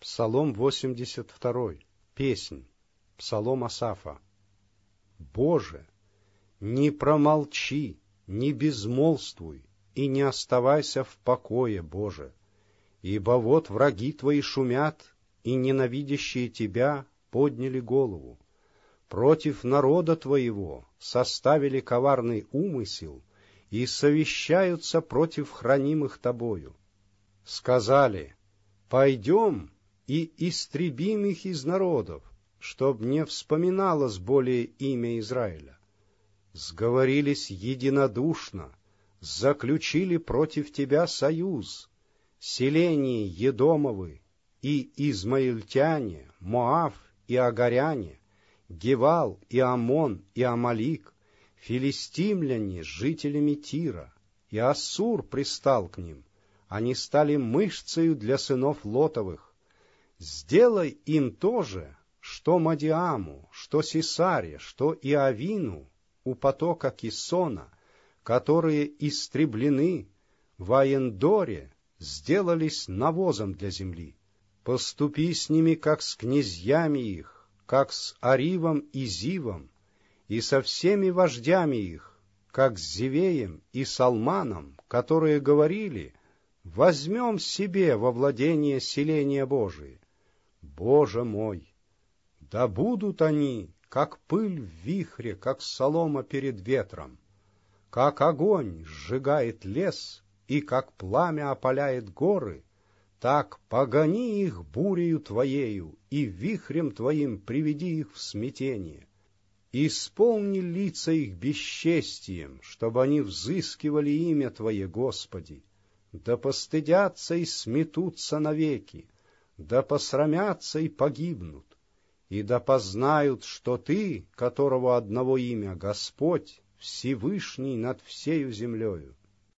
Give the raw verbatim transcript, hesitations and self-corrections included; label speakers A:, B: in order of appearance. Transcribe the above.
A: Псалом восемьдесят два. Песнь. Псалом Асафа. Боже, не промолчи, не безмолвствуй, и не оставайся в покое, Боже, ибо вот враги твои шумят, и ненавидящие тебя подняли голову. Против народа твоего составили коварный умысел и совещаются против хранимых тобою. Сказали: пойдем и истребим их из народов, чтоб не вспоминалось более имя Израиля. Сговорились единодушно, заключили против тебя союз, селения Едомовы и измаильтяне, Моав и Агаряне, Гевал и Амон и Амалик, филистимляне с жителями Тира, и Ассур пристал к ним. Они стали мышцею для сынов Лотовых. Сделай им то же, что Мадиаму, что Сисаре, что Иовину у потока Кисона, которые истреблены в Аендоре, сделались навозом для земли. Поступи с ними, как с князьями их, как с Аривом и Зивом, и со всеми вождями их, как с Зевеем и Салманом, которые говорили: возьмем себе во владение селения Божие. Боже мой, да будут они, как пыль в вихре, как солома перед ветром, как огонь сжигает лес и как пламя опаляет горы, так погони их бурею Твоею и вихрем Твоим приведи их в смятение. Исполни лица их бесчестием, чтобы они взыскивали имя Твое, Господи, да постыдятся и сметутся навеки, да посрамятся и погибнут, и да познают, что Ты, которого одного имя Господь, Всевышний над всею землею.